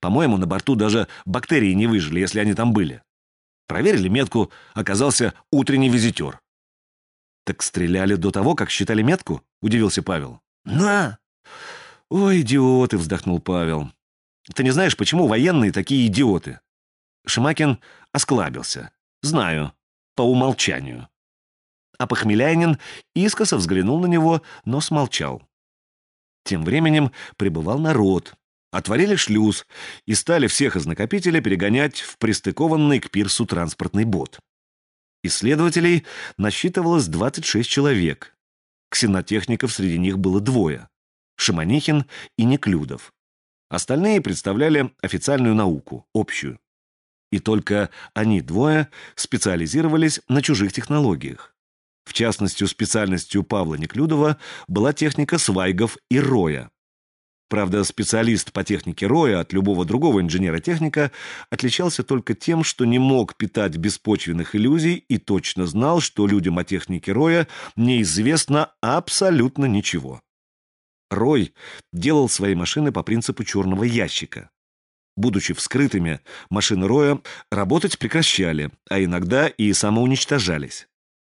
По-моему, на борту даже бактерии не выжили, если они там были. Проверили метку, оказался утренний визитер. «Так стреляли до того, как считали метку?» — удивился Павел. «На!» «Ой, идиоты!» — вздохнул Павел. «Ты не знаешь, почему военные такие идиоты?» Шимакин осклабился. «Знаю. По умолчанию». А Похмеляйнин искоса взглянул на него, но смолчал. Тем временем прибывал народ. Отворили шлюз и стали всех из накопителя перегонять в пристыкованный к пирсу транспортный бот. Исследователей насчитывалось 26 человек. Ксенотехников среди них было двое — Шаманихин и Неклюдов. Остальные представляли официальную науку, общую. И только они двое специализировались на чужих технологиях. В частности, специальностью Павла Неклюдова была техника свайгов и роя. Правда, специалист по технике роя от любого другого инженера-техника отличался только тем, что не мог питать беспочвенных иллюзий и точно знал, что людям о технике роя неизвестно абсолютно ничего. Рой делал свои машины по принципу черного ящика. Будучи вскрытыми, машины роя работать прекращали, а иногда и самоуничтожались.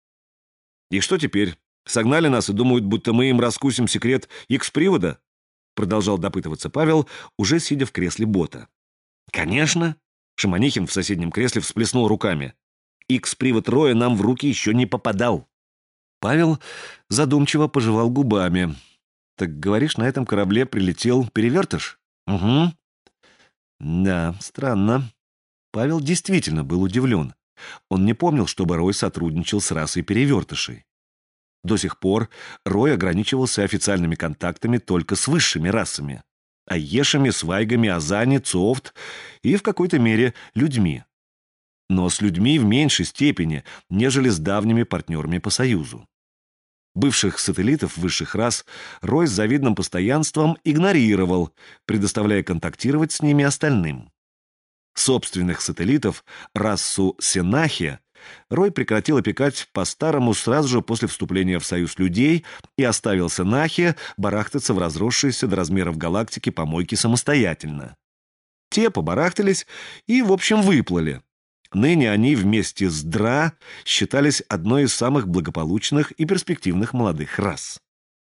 «И что теперь? Согнали нас и думают, будто мы им раскусим секрет X-привода?» Продолжал допытываться Павел, уже сидя в кресле бота. «Конечно!» — Шаманихин в соседнем кресле всплеснул руками. «X-привод роя нам в руки еще не попадал». Павел задумчиво пожевал губами. «Так, говоришь, на этом корабле прилетел перевертыш?» «Угу». «Да, странно». Павел действительно был удивлен. Он не помнил, чтобы Рой сотрудничал с расой перевертышей. До сих пор Рой ограничивался официальными контактами только с высшими расами — Айешами, Свайгами, Азани, Цофт и, в какой-то мере, людьми. Но с людьми в меньшей степени, нежели с давними партнерами по Союзу. Бывших сателлитов высших рас Рой с завидным постоянством игнорировал, предоставляя контактировать с ними остальным. Собственных сателлитов, расу Сенахи, Рой прекратил опекать по-старому сразу же после вступления в союз людей и оставил Сенахи барахтаться в разросшейся до размеров галактики помойке самостоятельно. Те побарахтались и, в общем, выплыли. Ныне они вместе с Дра считались одной из самых благополучных и перспективных молодых рас.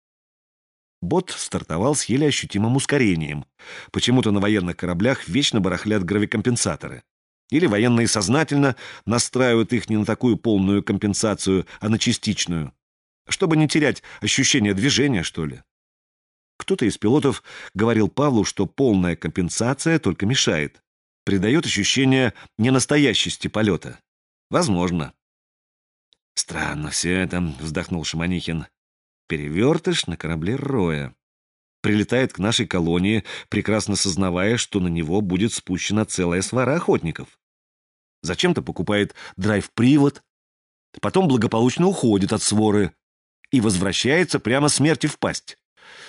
Бот стартовал с еле ощутимым ускорением. Почему-то на военных кораблях вечно барахлят гравикомпенсаторы. Или военные сознательно настраивают их не на такую полную компенсацию, а на частичную. Чтобы не терять ощущение движения, что ли. Кто-то из пилотов говорил Павлу, что полная компенсация только мешает. Придает ощущение ненастоящести полета. Возможно. «Странно все это», — вздохнул Шаманихин. «Перевертыш на корабле Роя. Прилетает к нашей колонии, прекрасно сознавая, что на него будет спущена целая свора охотников. Зачем-то покупает драйв-привод, потом благополучно уходит от своры и возвращается прямо смерти в пасть.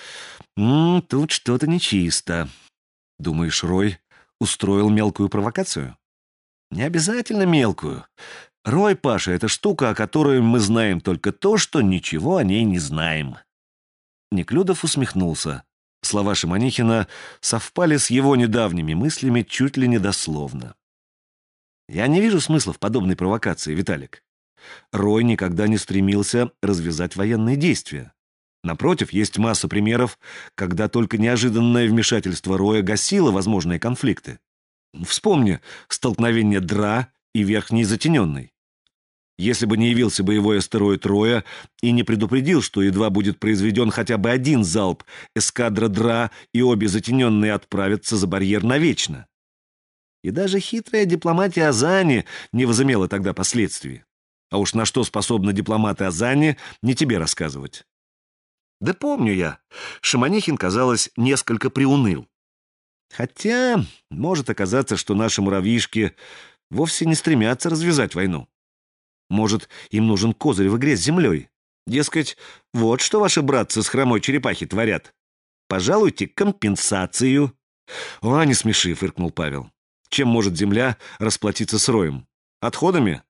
Тут что-то нечисто. Думаешь, Рой устроил мелкую провокацию?» «Не обязательно мелкую. Рой, Паша, это штука, о которой мы знаем только то, что ничего о ней не знаем». Неклюдов усмехнулся. Слова Шаманихина совпали с его недавними мыслями чуть ли не дословно. «Я не вижу смысла в подобной провокации, Виталик. Рой никогда не стремился развязать военные действия. Напротив, есть масса примеров, когда только неожиданное вмешательство Роя гасило возможные конфликты. Вспомни столкновение Дра и Верхней Затененной. Если бы не явился боевой астероид Роя и не предупредил, что едва будет произведен хотя бы один залп, эскадра Дра и обе Затененные отправятся за барьер навечно. И даже хитрая дипломатия Азани не возымела тогда последствий. А уж на что способны дипломаты Азани, не тебе рассказывать. Да помню я, Шаманихин, казалось, несколько приуныл. Хотя, может оказаться, что наши муравьишки вовсе не стремятся развязать войну. Может, им нужен козырь в игре с землей. Дескать, вот что ваши братцы с хромой черепахи творят. Пожалуйте компенсацию. «О, не смеши», — фыркнул Павел. «Чем может земля расплатиться с Роем? Отходами?